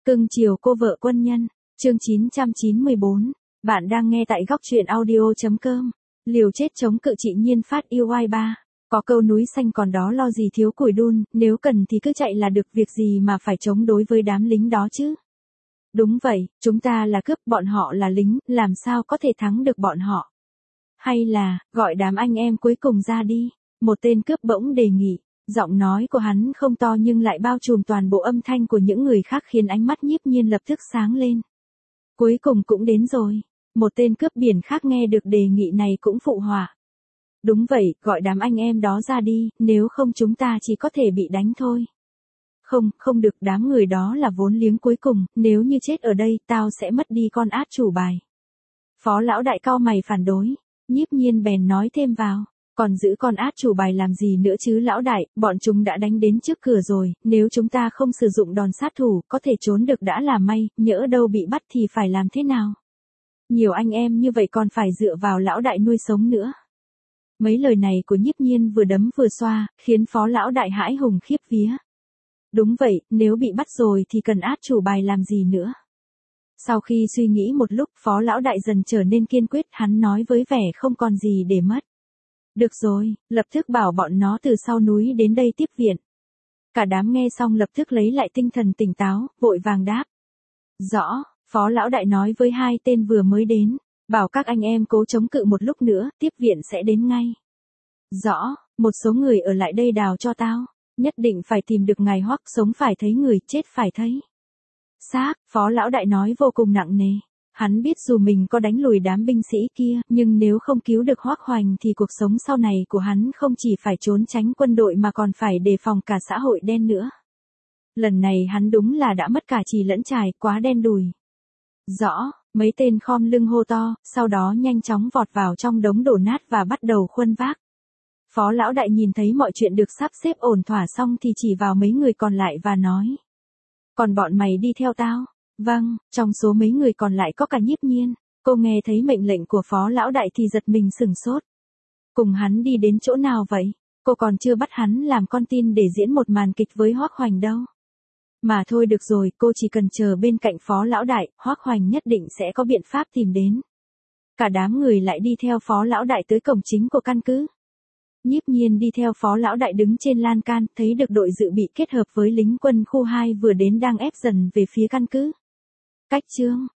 Cưng chiều cô vợ quân nhân, chương 994, bạn đang nghe tại góc truyện audio.com. Liều chết chống cự chị Nhiên phát yêu ai ba. Có câu núi xanh còn đó lo gì thiếu củi đun, nếu cần thì cứ chạy là được, việc gì mà phải chống đối với đám lính đó chứ. Đúng vậy, chúng ta là cướp, bọn họ là lính, làm sao có thể thắng được bọn họ. Hay là, gọi đám anh em cuối cùng ra đi, một tên cướp bỗng đề nghị. Giọng nói của hắn không to nhưng lại bao trùm toàn bộ âm thanh của những người khác khiến ánh mắt Nhiếp Nhiên lập tức sáng lên. Cuối cùng cũng đến rồi, một tên cướp biển khác nghe được đề nghị này cũng phụ họa. Đúng vậy, gọi đám anh em đó ra đi, nếu không chúng ta chỉ có thể bị đánh thôi. Không được, đám người đó là vốn liếng cuối cùng, nếu như chết ở đây, tao sẽ mất đi con át chủ bài. Phó lão đại cau mày phản đối, Nhiếp Nhiên bèn nói thêm vào. Còn giữ con át chủ bài làm gì nữa chứ lão đại, bọn chúng đã đánh đến trước cửa rồi, nếu chúng ta không sử dụng đòn sát thủ, có thể trốn được đã là may, nhỡ đâu bị bắt thì phải làm thế nào? Nhiều anh em như vậy còn phải dựa vào lão đại nuôi sống nữa. Mấy lời này của Nhiếp Nhiên vừa đấm vừa xoa, khiến phó lão đại hãi hùng khiếp vía. Đúng vậy, nếu bị bắt rồi thì cần át chủ bài làm gì nữa? Sau khi suy nghĩ một lúc, phó lão đại dần trở nên kiên quyết, hắn nói với vẻ không còn gì để mất. Được rồi, lập tức bảo bọn nó từ sau núi đến đây tiếp viện. Cả đám nghe xong lập tức lấy lại tinh thần tỉnh táo, vội vàng đáp. Rõ, phó lão đại nói với hai tên vừa mới đến, bảo các anh em cố chống cự một lúc nữa, tiếp viện sẽ đến ngay. Rõ, một số người ở lại đây đào cho tao, nhất định phải tìm được ngài Hoắc, sống phải thấy người, chết phải thấy xác, phó lão đại nói vô cùng nặng nề. Hắn biết dù mình có đánh lùi đám binh sĩ kia, nhưng nếu không cứu được Hoắc Hoành thì cuộc sống sau này của hắn không chỉ phải trốn tránh quân đội mà còn phải đề phòng cả xã hội đen nữa. Lần này hắn đúng là đã mất cả chì lẫn chài, quá đen đủi. Rõ, mấy tên khom lưng hô to, sau đó nhanh chóng vọt vào trong đống đổ nát và bắt đầu khuân vác. Phó lão đại nhìn thấy mọi chuyện được sắp xếp ổn thỏa xong thì chỉ vào mấy người còn lại và nói. Còn bọn mày đi theo tao. Vâng, trong số mấy người còn lại có cả Nhiếp Nhiên, cô nghe thấy mệnh lệnh của phó lão đại thì giật mình sửng sốt. Cùng hắn đi đến chỗ nào vậy? Cô còn chưa bắt hắn làm con tin để diễn một màn kịch với Hoắc Hoành đâu. Mà thôi được rồi, cô chỉ cần chờ bên cạnh phó lão đại, Hoắc Hoành nhất định sẽ có biện pháp tìm đến. Cả đám người lại đi theo phó lão đại tới cổng chính của căn cứ. Nhiếp Nhiên đi theo phó lão đại đứng trên lan can, thấy được đội dự bị kết hợp với lính quân khu 2 vừa đến đang ép dần về phía căn cứ. Cách chương